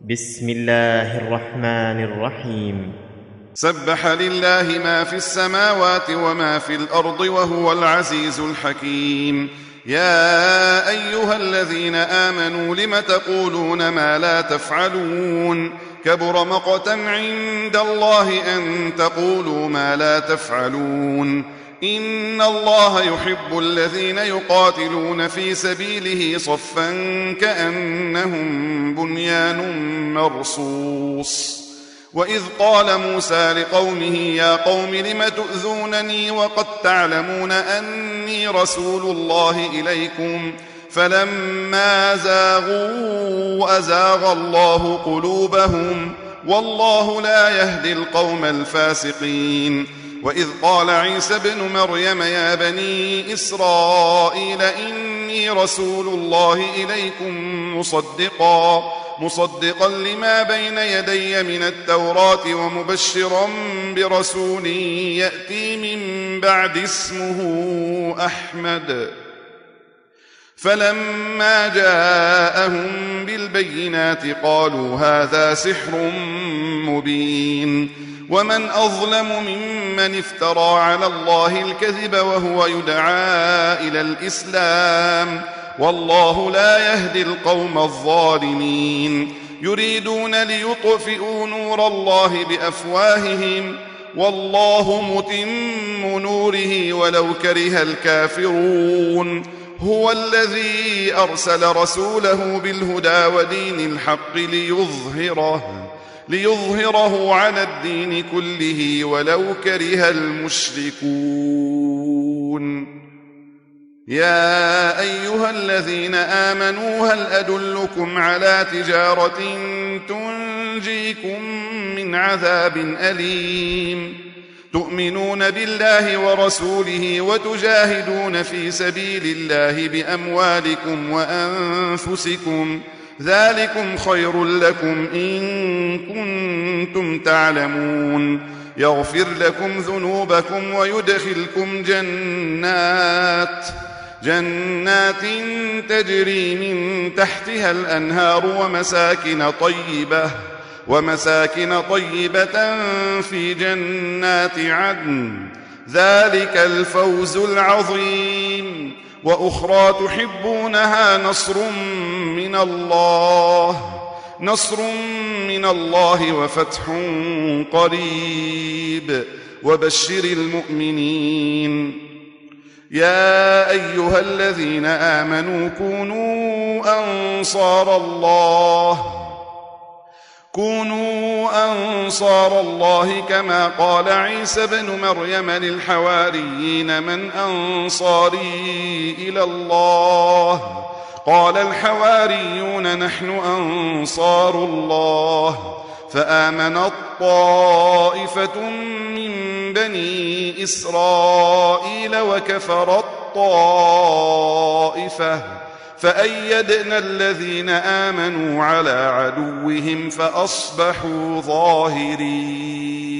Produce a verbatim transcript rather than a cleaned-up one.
بسم الله الرحمن الرحيم. سبح لله ما في السماوات وما في الأرض وهو العزيز الحكيم. يا أيها الذين آمنوا لم تقولون ما لا تفعلون كبر مقتا عند الله أن تقولوا ما لا تفعلون. إن الله يحب الذين يقاتلون في سبيله صفا كأنهم بنيان مرصوص. وإذ قال موسى لقومه يا قوم لم تؤذونني وقد تعلمون أني رسول الله إليكم فلما زاغوا أزاغ الله قلوبهم والله لا يهدي القوم الفاسقين. وإذ قال عيسى ابن مريم يا بني إسرائيل إني رسول الله إليكم مصدقا مصدقا لما بين يدي من التوراة ومبشرا برسول يأتي من بعد اسمه أحمد. فلما جاءهم بالبينات قالوا هذا سحر مبين. ومن أظلم ممن افترى على الله الكذب وهو يدعى إلى الإسلام والله لا يهدي القوم الظالمين. يريدون ليطفئوا نور الله بأفواههم والله متم نوره ولو كره الكافرون. هو الذي أرسل رسوله بالهدى ودين الحق ليظهره ليظهره على الدين كله ولو كره المشركون. يا أيها الذين آمنوا هل أدلكم على تجارة تنجيكم من عذاب أليم تؤمنون بالله ورسوله وتجاهدون في سبيل الله بأموالكم وأنفسكم ذلكم خير لكم إن كنتم تعلمون. يغفر لكم ذنوبكم ويدخلكم جنات جنات تجري من تحتها الأنهار ومساكن طيبة ومساكن طيبة في جنات عدن ذلك الفوز العظيم. وأخرى تحبونها نصر من الله نصر من الله وفتح قريب وبشر المؤمنين. يا أيها الذين آمنوا كونوا أنصار الله كونوا أنصار الله كما قال عيسى بن مريم للحواريين من أنصاري إلى الله قال الحواريون نحن أنصار الله. فآمنت طائفة من بني إسرائيل وكفرت طائفة فأيدنا الذين آمنوا على عدوهم فأصبحوا ظاهرين.